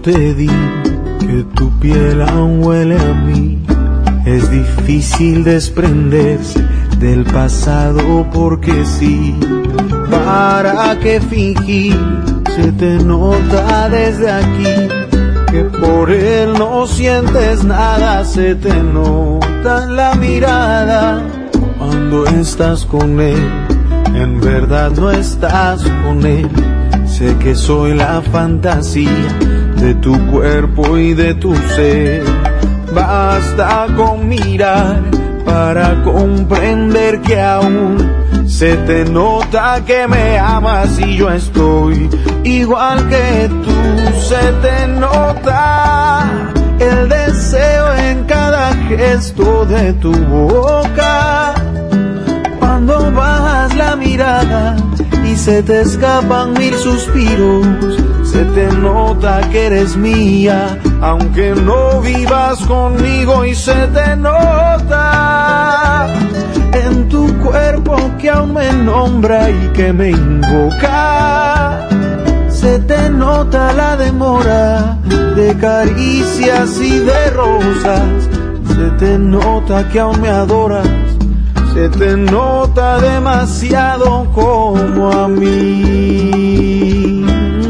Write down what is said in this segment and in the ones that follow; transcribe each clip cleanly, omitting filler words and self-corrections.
te di, que tu piel aún huele a mí. Es difícil desprenderse del pasado porque sí. ¿Para qué fingir? Se te nota desde aquí que por él no sientes nada. Se te nota en la mirada cuando estás con él. En verdad no estás con él. Sé que soy la fantasía de tu cuerpo y de tu ser. Basta con mirar para comprender que aún se te nota que me amas y yo estoy igual que tú. Se te nota el deseo en cada gesto de tu boca. Cuando bajas la mirada y se te escapan mil suspiros, se te nota que eres mía, aunque no vivas conmigo. Y se te nota en tu cuerpo que aún me nombra y que me invoca. Se te nota la demora de caricias y de rosas. Se te nota que aún me adoras. Se te nota demasiado como a mí.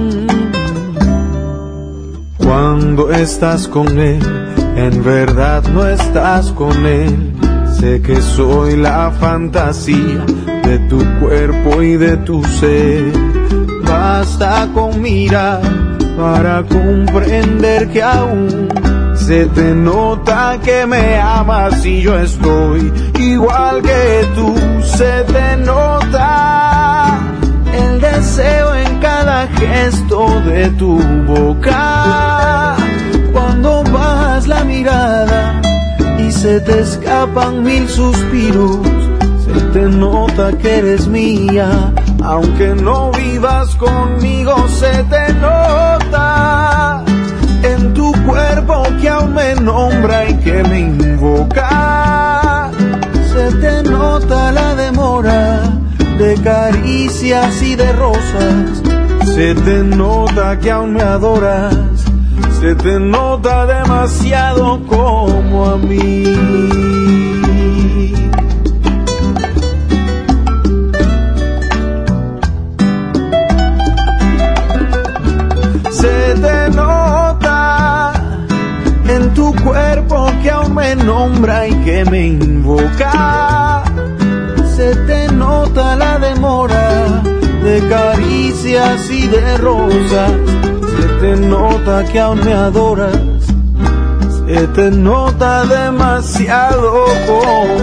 Cuando estás con él, en verdad no estás con él. Sé que soy la fantasía de tu cuerpo y de tu ser. Basta con mirar para comprender que aún se te nota que me amas y yo estoy igual que tú. Se te nota el deseo en cada gesto de tu boca. Cuando bajas la mirada y se te escapan mil suspiros, se te nota que eres mía, aunque no vivas conmigo. Se te nota en tu cuerpo que aún me nombra y que me invoca. Se te nota la demora de caricias y de rosas. Se te nota que aún me adoras. Se te nota demasiado como a mí. Se te nota en tu cuerpo que aún me nombra y que me invoca. Se te nota la demora de caricias y de rosas. Se te nota que aún me adoras. Se te nota demasiado como